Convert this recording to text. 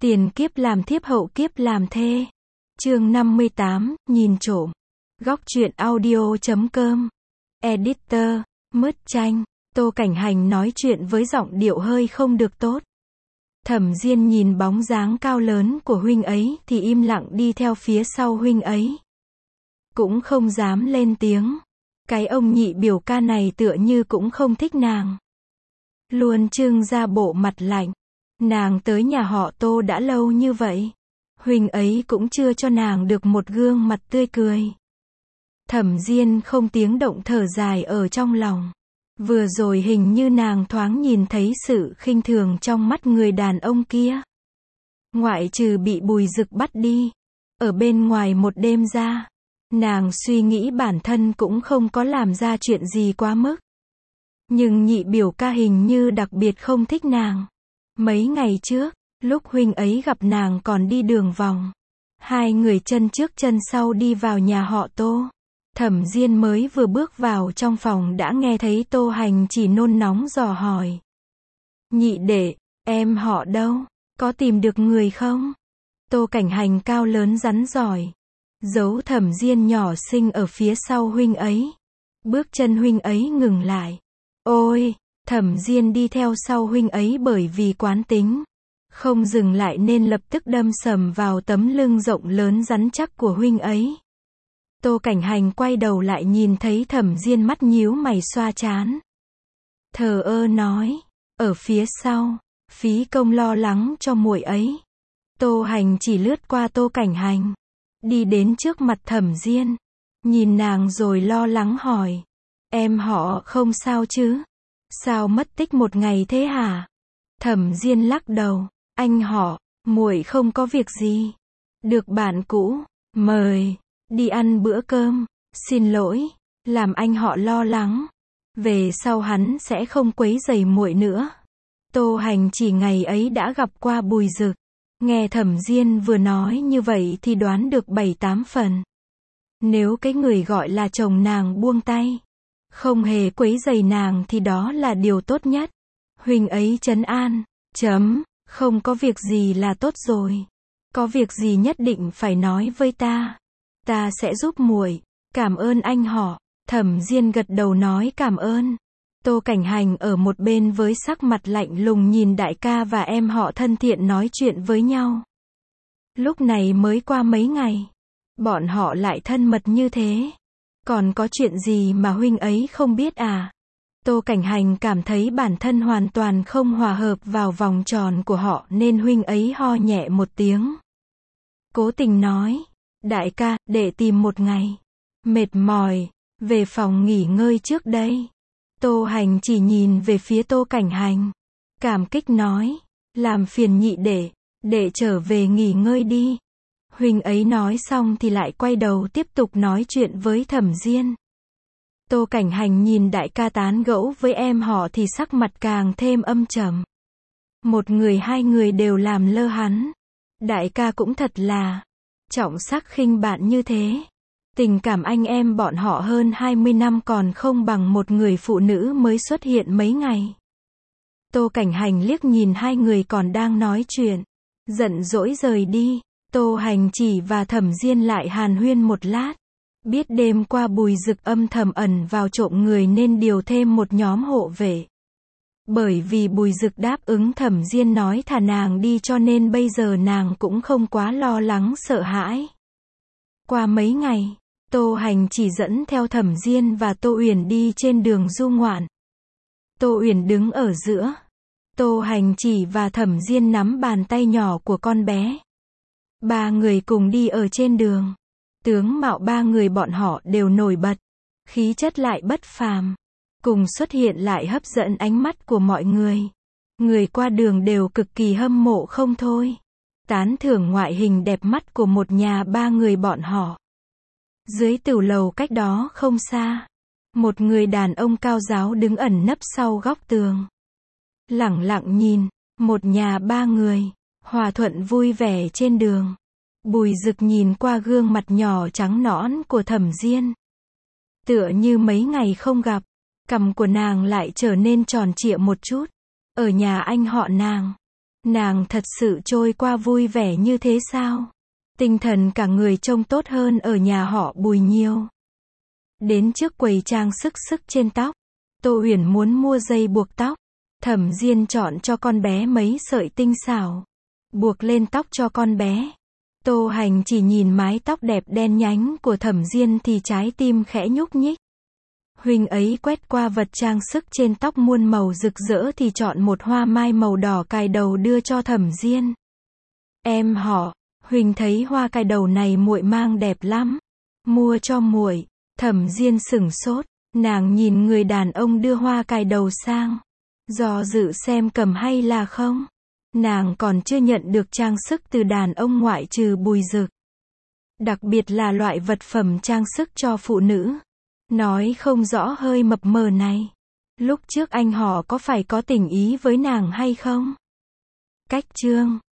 Tiền kiếp làm thiếp hậu kiếp làm thê. Chương 58, nhìn trộm. Góc truyện audio.com. Editor, Mứt Chanh. Tô Cảnh Hành nói chuyện với giọng điệu hơi không được tốt. Thẩm Diên nhìn bóng dáng cao lớn của huynh ấy thì im lặng đi theo phía sau huynh ấy. Cũng không dám lên tiếng. Cái ông nhị biểu ca này tựa như cũng không thích nàng. Luôn trưng ra bộ mặt lạnh. Nàng tới nhà họ Tô đã lâu như vậy. Huynh ấy cũng chưa cho nàng được một gương mặt tươi cười. Thẩm Diên không tiếng động thở dài ở trong lòng. Vừa rồi hình như nàng thoáng nhìn thấy sự khinh thường trong mắt người đàn ông kia. Ngoại trừ bị Bùi Dực bắt đi. Ở bên ngoài một đêm ra. Nàng suy nghĩ bản thân cũng không có làm ra chuyện gì quá mức. Nhưng nhị biểu ca hình như đặc biệt không thích nàng. Mấy ngày trước, lúc huynh ấy gặp nàng còn đi đường vòng. Hai người chân trước chân sau đi vào nhà họ Tô. Thẩm Diên mới vừa bước vào trong phòng đã nghe thấy Tô Hành chỉ nôn nóng dò hỏi. Nhị đệ, em họ đâu? Có tìm được người không? Tô Cảnh Hành cao lớn rắn giỏi. Giấu Thẩm Diên nhỏ xinh ở phía sau huynh ấy. Bước chân huynh ấy ngừng lại. Ôi! Thẩm Diên đi theo sau huynh ấy bởi vì quán tính. Không dừng lại nên lập tức đâm sầm vào tấm lưng rộng lớn rắn chắc của huynh ấy. Tô Cảnh Hành quay đầu lại nhìn thấy Thẩm Diên mắt nhíu mày xoa trán. Thờ ơ nói, ở phía sau, phí công lo lắng cho muội ấy. Tô Hành chỉ lướt qua Tô Cảnh Hành. Đi đến trước mặt Thẩm Diên. Nhìn nàng rồi lo lắng hỏi. Em họ không sao chứ? Sao mất tích một ngày thế hả? Thẩm Diên lắc đầu. Anh họ, muội không có việc gì. Được bạn cũ mời đi ăn bữa cơm. Xin lỗi, làm anh họ lo lắng. Về sau hắn sẽ không quấy rầy muội nữa. Tô Hành chỉ ngày ấy đã gặp qua Bùi Dực. Nghe Thẩm Diên vừa nói như vậy thì đoán được 7-8 phần. Nếu cái người gọi là chồng nàng buông tay, không hề quấy rầy nàng thì đó là điều tốt nhất. Huynh ấy trấn an. Không có việc gì là tốt rồi. Có việc gì nhất định phải nói với ta. Ta sẽ giúp muội. Cảm ơn anh họ. Thẩm Diên gật đầu nói cảm ơn. Tô Cảnh Hành ở một bên với sắc mặt lạnh lùng nhìn đại ca và em họ thân thiện nói chuyện với nhau. Lúc này mới qua mấy ngày. Bọn họ lại thân mật như thế. Còn có chuyện gì mà huynh ấy không biết à? Tô Cảnh Hành cảm thấy bản thân hoàn toàn không hòa hợp vào vòng tròn của họ nên huynh ấy ho nhẹ một tiếng. Cố tình nói. Đại ca, để tìm một ngày. Mệt mỏi. Về phòng nghỉ ngơi trước đây. Tô Hành chỉ nhìn về phía Tô Cảnh Hành. Cảm kích nói. Làm phiền nhị để trở về nghỉ ngơi đi. Huynh ấy nói xong thì lại quay đầu tiếp tục nói chuyện với Thẩm Diên. Tô Cảnh Hành nhìn đại ca tán gẫu với em họ thì sắc mặt càng thêm âm trầm. Một người hai người đều làm lơ hắn. Đại ca cũng thật là trọng sắc khinh bạn như thế. Tình cảm anh em bọn họ hơn 20 năm còn không bằng một người phụ nữ mới xuất hiện mấy ngày. Tô Cảnh Hành liếc nhìn hai người còn đang nói chuyện. Giận dỗi rời đi. Tô Hành chỉ và Thẩm Diên lại hàn huyên một lát. Biết đêm qua Bùi Dực âm thầm ẩn vào trộm người nên điều thêm một nhóm hộ vệ. Bởi vì Bùi Dực đáp ứng Thẩm Diên nói thả nàng đi cho nên bây giờ nàng cũng không quá lo lắng sợ hãi. Qua mấy ngày, Tô Hành chỉ dẫn theo Thẩm Diên và Tô Uyển đi trên đường du ngoạn. Tô Uyển đứng ở giữa. Tô Hành chỉ và Thẩm Diên nắm bàn tay nhỏ của con bé. Ba người cùng đi ở trên đường. Tướng mạo ba người bọn họ đều nổi bật. Khí chất lại bất phàm. Cùng xuất hiện lại hấp dẫn ánh mắt của mọi người. Người qua đường đều cực kỳ hâm mộ không thôi. Tán thưởng ngoại hình đẹp mắt của một nhà ba người bọn họ. Dưới tửu lầu cách đó không xa. Một người đàn ông cao ráo đứng ẩn nấp sau góc tường. Lẳng lặng nhìn. Một nhà ba người. Hòa thuận vui vẻ trên đường. Bùi Dực nhìn qua gương mặt nhỏ trắng nõn của Thẩm Diên. Tựa như mấy ngày không gặp. Cằm của nàng lại trở nên tròn trịa một chút. Ở nhà anh họ nàng. Nàng thật sự trôi qua vui vẻ như thế sao? Tinh thần cả người trông tốt hơn ở nhà họ Bùi nhiều. Đến trước quầy trang sức trên tóc, Tô Uyển muốn mua dây buộc tóc. Thẩm Diên chọn cho con bé mấy sợi tinh xảo, buộc lên tóc cho con bé. Tô Hành chỉ nhìn mái tóc đẹp đen nhánh của Thẩm Diên thì trái tim khẽ nhúc nhích. Huynh ấy quét qua vật trang sức trên tóc muôn màu rực rỡ thì chọn một hoa mai màu đỏ cài đầu đưa cho Thẩm Diên. Em họ, Huynh thấy hoa cài đầu này muội mang đẹp lắm, mua cho muội. Thẩm Diên sửng sốt, nàng nhìn người đàn ông đưa hoa cài đầu sang, do dự xem cầm hay là không. Nàng còn chưa nhận được trang sức từ đàn ông ngoại trừ Bùi Dực. Đặc biệt là loại vật phẩm trang sức cho phụ nữ. Nói không rõ hơi mập mờ này. Lúc trước anh họ có phải có tình ý với nàng hay không? Cách chương